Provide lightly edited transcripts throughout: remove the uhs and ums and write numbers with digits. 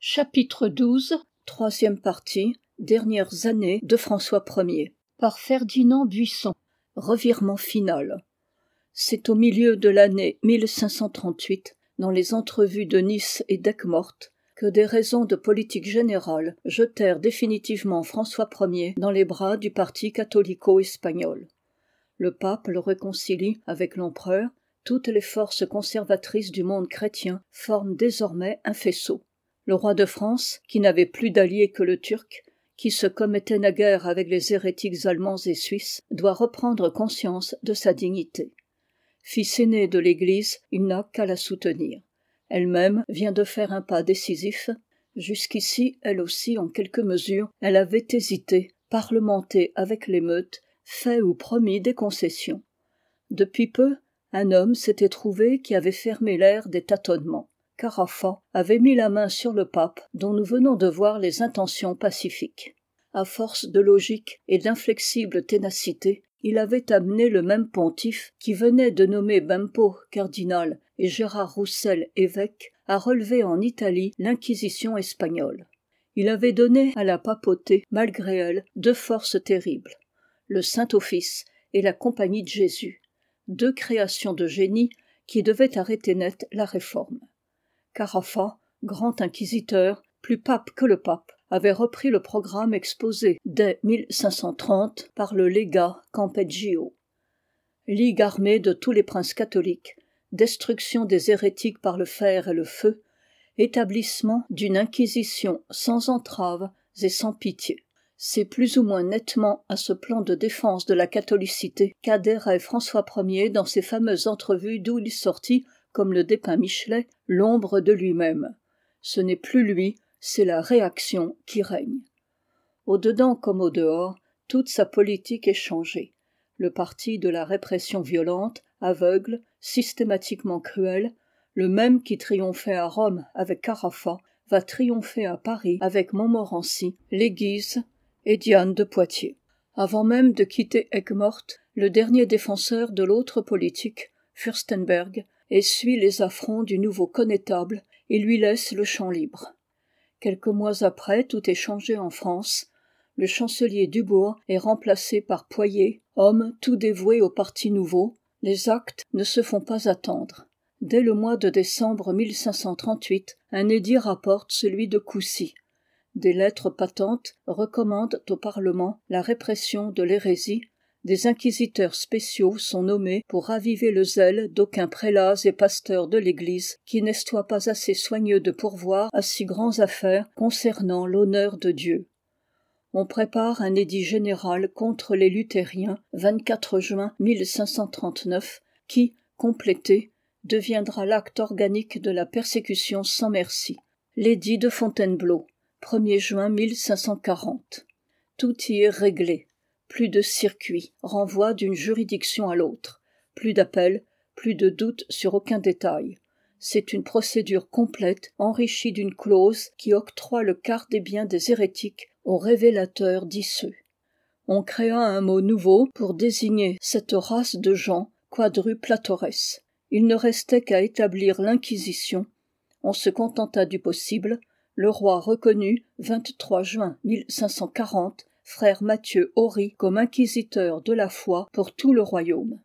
Chapitre 12, troisième partie, dernières années de François Ier, par Ferdinand Buisson. Revirement final. C'est au milieu de l'année 1538, dans les entrevues de Nice et d'Aigues-Mortes, que des raisons de politique générale jetèrent définitivement François Ier dans les bras du parti catholico-espagnol. Le pape le réconcilie avec l'empereur, toutes les forces conservatrices du monde chrétien forment désormais un faisceau. Le roi de France, qui n'avait plus d'alliés que le Turc, qui se commettait naguère avec les hérétiques allemands et suisses, doit reprendre conscience de sa dignité. Fils aîné de l'Église, il n'a qu'à la soutenir. Elle-même vient de faire un pas décisif. Jusqu'ici, elle aussi, en quelque mesure, elle avait hésité, parlementé avec l'émeute, fait ou promis des concessions. Depuis peu, un homme s'était trouvé qui avait fermé l'ère des tâtonnements. Carafa avait mis la main sur le pape, dont nous venons de voir les intentions pacifiques. À force de logique et d'inflexible ténacité, il avait amené le même pontife qui venait de nommer Bempo cardinal et Gérard Roussel évêque à relever en Italie l'inquisition espagnole. Il avait donné à la papauté, malgré elle, deux forces terribles, le Saint-Office et la Compagnie de Jésus, deux créations de génie qui devaient arrêter net la réforme. Carafa, grand inquisiteur, plus pape que le pape, avait repris le programme exposé dès 1530 par le légat Campeggio. Ligue armée de tous les princes catholiques, destruction des hérétiques par le fer et le feu, établissement d'une inquisition sans entraves et sans pitié. C'est plus ou moins nettement à ce plan de défense de la catholicité qu'adhérait François Ier dans ses fameuses entrevues d'où il sortit, comme le dépeint Michelet, l'ombre de lui-même. Ce n'est plus lui, c'est la réaction qui règne. Au-dedans comme au-dehors, toute sa politique est changée. Le parti de la répression violente, aveugle, systématiquement cruelle, le même qui triomphait à Rome avec Carafa, va triompher à Paris avec Montmorency, Léguise et Diane de Poitiers. Avant même de quitter Aigues-Mortes, le dernier défenseur de l'autre politique, Fürstenberg, essuie les affronts du nouveau connétable et lui laisse le champ libre. Quelques mois après, tout est changé en France. Le chancelier Dubourg est remplacé par Poyet, homme tout dévoué au parti nouveau. Les actes ne se font pas attendre. Dès le mois de décembre 1538, un édit rapporte celui de Coucy. Des lettres patentes recommandent au Parlement la répression de l'hérésie. Des inquisiteurs spéciaux sont nommés pour raviver le zèle d'aucuns prélats et pasteurs de l'Église qui n'estoient pas assez soigneux de pourvoir à si grandes affaires concernant l'honneur de Dieu. On prépare un édit général contre les luthériens, 24 juin 1539, qui, complété, deviendra l'acte organique de la persécution sans merci. L'édit de Fontainebleau, 1er juin 1540. Tout y est réglé. Plus de circuit, renvoi d'une juridiction à l'autre. Plus d'appel, plus de doute sur aucun détail. C'est une procédure complète, enrichie d'une clause qui octroie le quart des biens des hérétiques aux révélateurs disseux. On créa un mot nouveau pour désigner cette race de gens, quadruplatores. Il ne restait qu'à établir l'inquisition. On se contenta du possible. Le roi reconnut, 23 juin 1540, frère Mathieu Ory comme inquisiteur de la foi pour tout le royaume.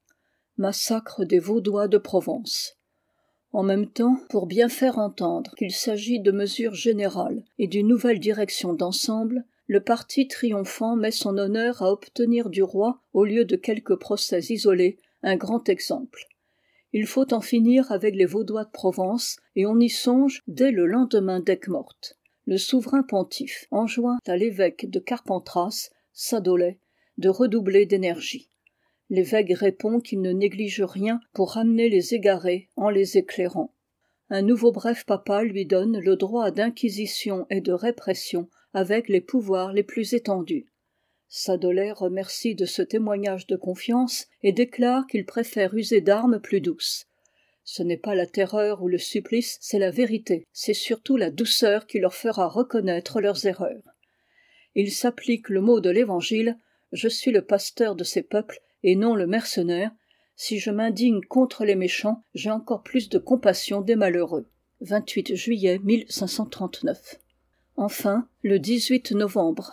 Massacre des Vaudois de Provence. En même temps, pour bien faire entendre qu'il s'agit de mesures générales et d'une nouvelle direction d'ensemble, le parti triomphant met son honneur à obtenir du roi, au lieu de quelques procès isolés, un grand exemple. Il faut en finir avec les Vaudois de Provence, et on y songe dès le lendemain d'Aigues-Mortes. Le souverain pontife enjoint à l'évêque de Carpentras, Sadolet, de redoubler d'énergie. L'évêque répond qu'il ne néglige rien pour ramener les égarés en les éclairant. Un nouveau bref papal lui donne le droit d'inquisition et de répression avec les pouvoirs les plus étendus. Sadolet remercie de ce témoignage de confiance et déclare qu'il préfère user d'armes plus douces. Ce n'est pas la terreur ou le supplice, c'est la vérité, c'est surtout la douceur qui leur fera reconnaître leurs erreurs. Il s'applique le mot de l'Évangile « Je suis le pasteur de ces peuples et non le mercenaire. Si je m'indigne contre les méchants, j'ai encore plus de compassion des malheureux. » 28 juillet 1539. Enfin, le 18 novembre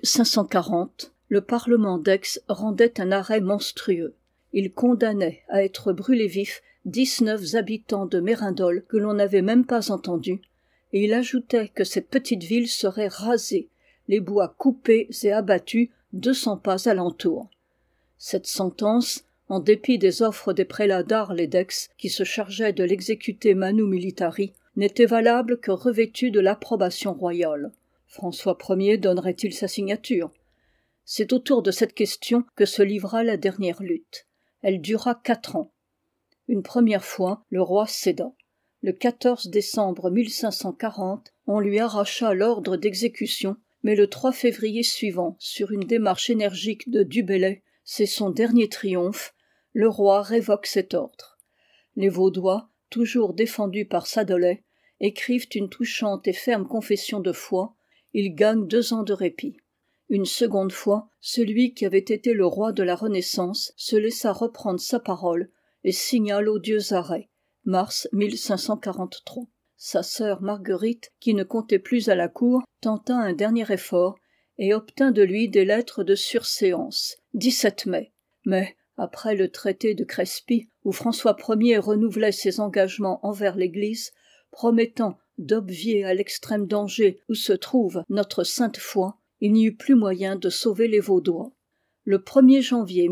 1540, le Parlement d'Aix rendait un arrêt monstrueux. Il condamnait à être brûlés vifs 19 habitants de Mérindol que l'on n'avait même pas entendus, et il ajoutait que cette petite ville serait rasée, les bois coupés et abattus 200 pas alentour. Cette sentence, en dépit des offres des prélats d'Arles et d'Aix qui se chargeaient de l'exécuter manu militari, n'était valable que revêtue de l'approbation royale. François Ier donnerait-il sa signature ? C'est autour de cette question que se livra la dernière lutte. Elle dura 4 ans. Une première fois, le roi céda. Le 14 décembre 1540, on lui arracha l'ordre d'exécution, mais le 3 février suivant, sur une démarche énergique de Du Bellay, c'est son dernier triomphe, le roi révoque cet ordre. Les Vaudois, toujours défendus par Sadolet, écrivent une touchante et ferme confession de foi. Ils gagnent 2 ans de répit. Une seconde fois, celui qui avait été le roi de la Renaissance se laissa reprendre sa parole et signa l'odieux arrêt, mars 1543. Sa sœur Marguerite, qui ne comptait plus à la cour, tenta un dernier effort et obtint de lui des lettres de surséance, 17 mai. Mais, après le traité de Crespy, où François Ier renouvelait ses engagements envers l'Église, promettant d'obvier à l'extrême danger où se trouve notre sainte foi, il n'y eut plus moyen de sauver les Vaudois. Le 1er janvier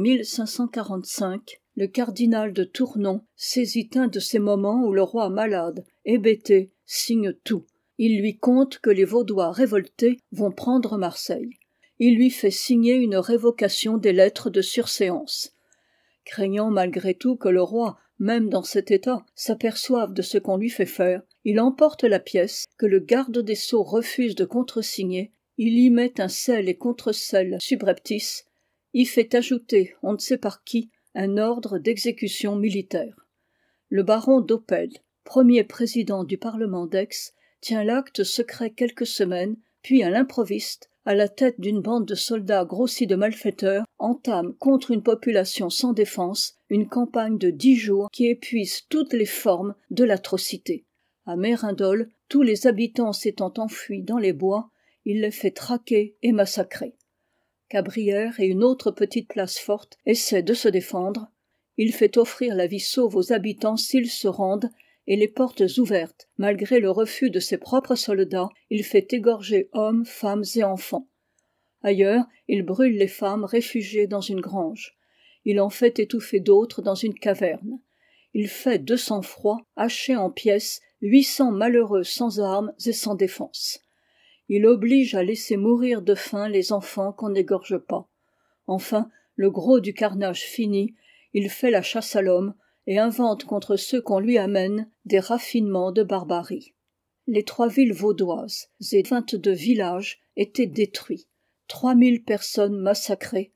1545, le cardinal de Tournon saisit un de ces moments où le roi malade, hébété, signe tout. Il lui conte que les Vaudois révoltés vont prendre Marseille. Il lui fait signer une révocation des lettres de surséance. Craignant malgré tout que le roi, même dans cet état, s'aperçoive de ce qu'on lui fait faire, il emporte la pièce que le garde des sceaux refuse de contresigner, il y met un scel et contre-scel subreptice, y fait ajouter, on ne sait par qui, un ordre d'exécution militaire. Le baron d'Oppel, premier président du Parlement d'Aix, tient l'acte secret quelques semaines, puis à l'improviste, à la tête d'une bande de soldats grossis de malfaiteurs, entame contre une population sans défense une campagne de 10 jours qui épuise toutes les formes de l'atrocité. À Mérindol, tous les habitants s'étant enfuis dans les bois, il les fait traquer et massacrer. Cabrières et une autre petite place forte essaient de se défendre. Il fait offrir la vie sauve aux habitants s'ils se rendent, et les portes ouvertes, malgré le refus de ses propres soldats, il fait égorger hommes, femmes et enfants. Ailleurs, il brûle les femmes réfugiées dans une grange. Il en fait étouffer d'autres dans une caverne. Il fait de sang-froid hacher en pièces 800 malheureux sans armes et sans défense. Il oblige à laisser mourir de faim les enfants qu'on n'égorge pas. Enfin, le gros du carnage fini, il fait la chasse à l'homme et invente contre ceux qu'on lui amène des raffinements de barbarie. Les 3 villes vaudoises et 22 villages étaient détruits, 3000 personnes massacrées,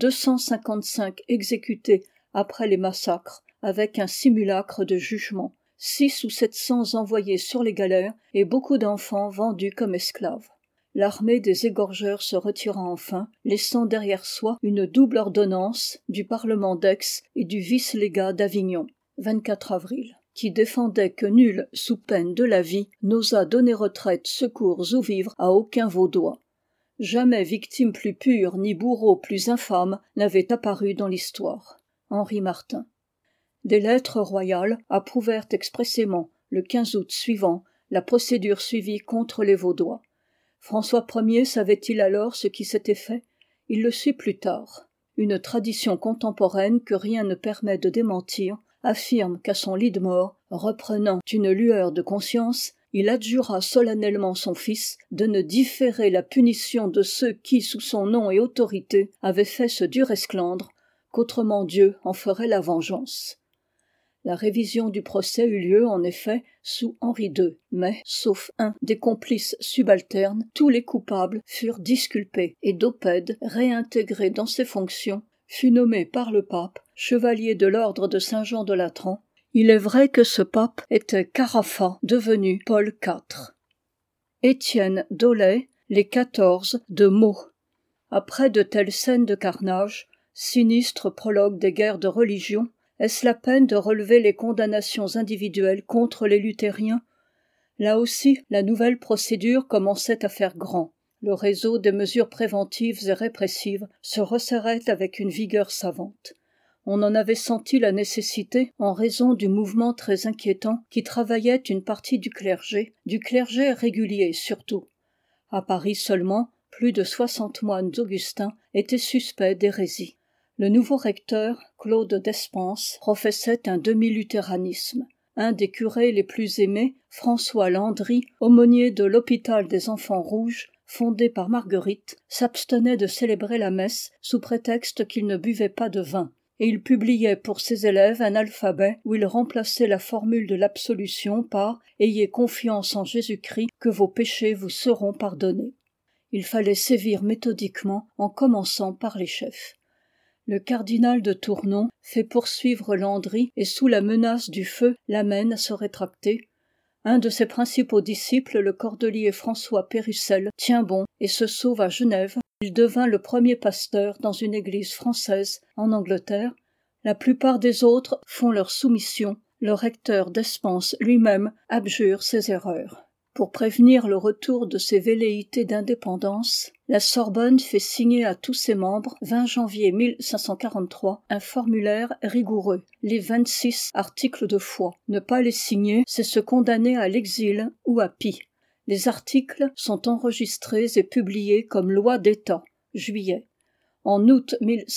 255 exécutées après les massacres avec un simulacre de jugement, 600 ou 700 envoyés sur les galères et beaucoup d'enfants vendus comme esclaves. L'armée des égorgeurs se retira enfin, laissant derrière soi une double ordonnance du Parlement d'Aix et du vice-légat d'Avignon, 24 avril, qui défendait que nul, sous peine de la vie, n'osât donner retraite, secours ou vivres à aucun Vaudois. Jamais victime plus pure ni bourreau plus infâme n'avait apparu dans l'histoire. Henri Martin. Des lettres royales approuvèrent expressément, le 15 août suivant, la procédure suivie contre les Vaudois. François Ier savait-il alors ce qui s'était fait ? Il le sut plus tard. Une tradition contemporaine que rien ne permet de démentir affirme qu'à son lit de mort, reprenant une lueur de conscience, il adjura solennellement son fils de ne différer la punition de ceux qui, sous son nom et autorité, avaient fait ce dur esclandre, qu'autrement Dieu en ferait la vengeance. La révision du procès eut lieu, en effet, sous Henri II, mais, sauf un des complices subalternes, tous les coupables furent disculpés et d'Oppede, réintégré dans ses fonctions, fut nommé par le pape chevalier de l'ordre de Saint-Jean de Latran. Il est vrai que ce pape était Carafa, devenu Paul IV. Étienne Dolet, les 14 de Meaux. Après de telles scènes de carnage, sinistre prologue des guerres de religion, est-ce la peine de relever les condamnations individuelles contre les luthériens ? Là aussi, la nouvelle procédure commençait à faire grand. Le réseau des mesures préventives et répressives se resserrait avec une vigueur savante. On en avait senti la nécessité en raison du mouvement très inquiétant qui travaillait une partie du clergé régulier surtout. À Paris seulement, plus de 60 moines augustins étaient suspects d'hérésie. Le nouveau recteur, Claude d'Espence, professait un demi-luthéranisme. Un des curés les plus aimés, François Landry, aumônier de l'hôpital des Enfants Rouges, fondé par Marguerite, s'abstenait de célébrer la messe sous prétexte qu'il ne buvait pas de vin, et il publiait pour ses élèves un alphabet où il remplaçait la formule de l'absolution par « Ayez confiance en Jésus-Christ, que vos péchés vous seront pardonnés ». Il fallait sévir méthodiquement en commençant par les chefs. Le cardinal de Tournon fait poursuivre Landry et sous la menace du feu l'amène à se rétracter. Un de ses principaux disciples, le cordelier François Pérussel, tient bon et se sauve à Genève. Il devint le premier pasteur dans une église française en Angleterre. La plupart des autres font leur soumission. Le recteur d'Espence lui-même abjure ses erreurs. Pour prévenir le retour de ces velléités d'indépendance, la Sorbonne fait signer à tous ses membres, 20 janvier 1543, un formulaire rigoureux, les 26 articles de foi. Ne pas les signer, c'est se condamner à l'exil ou à pis. Les articles sont enregistrés et publiés comme loi d'État, juillet. En août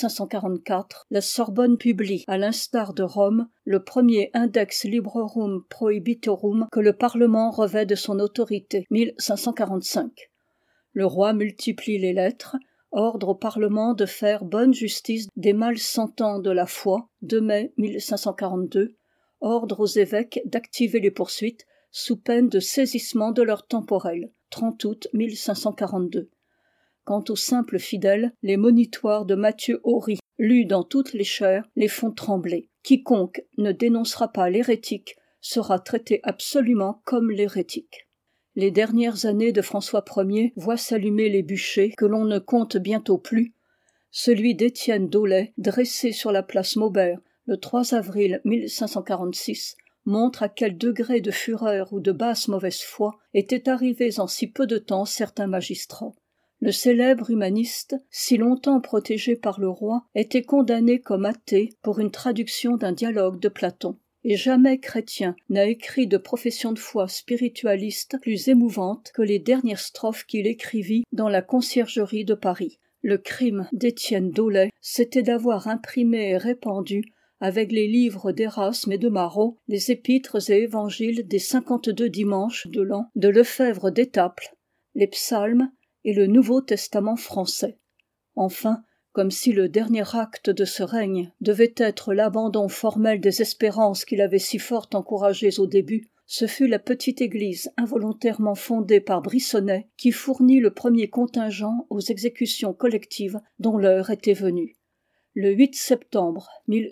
1544, la Sorbonne publie, à l'instar de Rome, le premier Index Librorum Prohibitorum que le Parlement revêt de son autorité, 1545. Le roi multiplie les lettres, ordre au Parlement de faire bonne justice des malsentants de la foi, 2 mai 1542, ordre aux évêques d'activer les poursuites, sous peine de saisissement de leurs temporels, 30 août 1542. Quant aux simples fidèles, les monitoires de Matthieu Horry, lus dans toutes les chaires, les font trembler. Quiconque ne dénoncera pas l'hérétique sera traité absolument comme l'hérétique. Les dernières années de François Ier voient s'allumer les bûchers que l'on ne compte bientôt plus. Celui d'Étienne Dolet, dressé sur la place Maubert le 3 avril 1546, montre à quel degré de fureur ou de basse mauvaise foi étaient arrivés en si peu de temps certains magistrats. Le célèbre humaniste, si longtemps protégé par le roi, était condamné comme athée pour une traduction d'un dialogue de Platon. Et jamais chrétien n'a écrit de profession de foi spiritualiste plus émouvante que les dernières strophes qu'il écrivit dans la conciergerie de Paris. Le crime d'Étienne Dolet, c'était d'avoir imprimé et répandu, avec les livres d'Érasme et de Marot, les épîtres et évangiles des 52 dimanches de l'an, de Lefebvre d'Étaples, les psalmes, et le Nouveau Testament français. Enfin, comme si le dernier acte de ce règne devait être l'abandon formel des espérances qu'il avait si fort encouragées au début, ce fut la petite église involontairement fondée par Brissonnet qui fournit le premier contingent aux exécutions collectives dont l'heure était venue. Le 8 septembre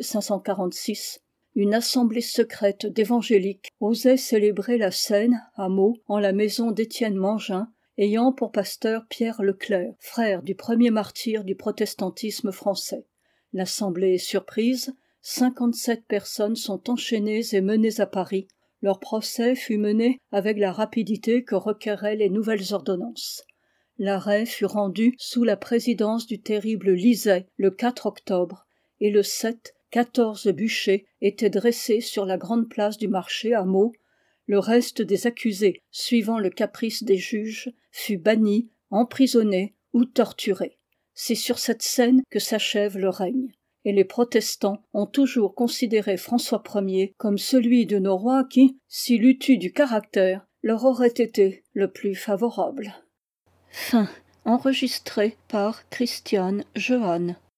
1546, une assemblée secrète d'évangéliques osait célébrer la Seine à Meaux en la maison d'Étienne Mangin, ayant pour pasteur Pierre Leclerc, frère du premier martyr du protestantisme français. L'assemblée est surprise, 57 personnes sont enchaînées et menées à Paris. Leur procès fut mené avec la rapidité que requéraient les nouvelles ordonnances. L'arrêt fut rendu sous la présidence du terrible Lizet le 4 octobre, et le 7, 14 bûchers étaient dressés sur la grande place du marché à Meaux. Le reste des accusés, suivant le caprice des juges, fut banni, emprisonné ou torturé. C'est sur cette scène que s'achève le règne. Et les protestants ont toujours considéré François Ier comme celui de nos rois qui, s'il eût eu du caractère, leur aurait été le plus favorable. Fin. Enregistré par Christiane Jehanne.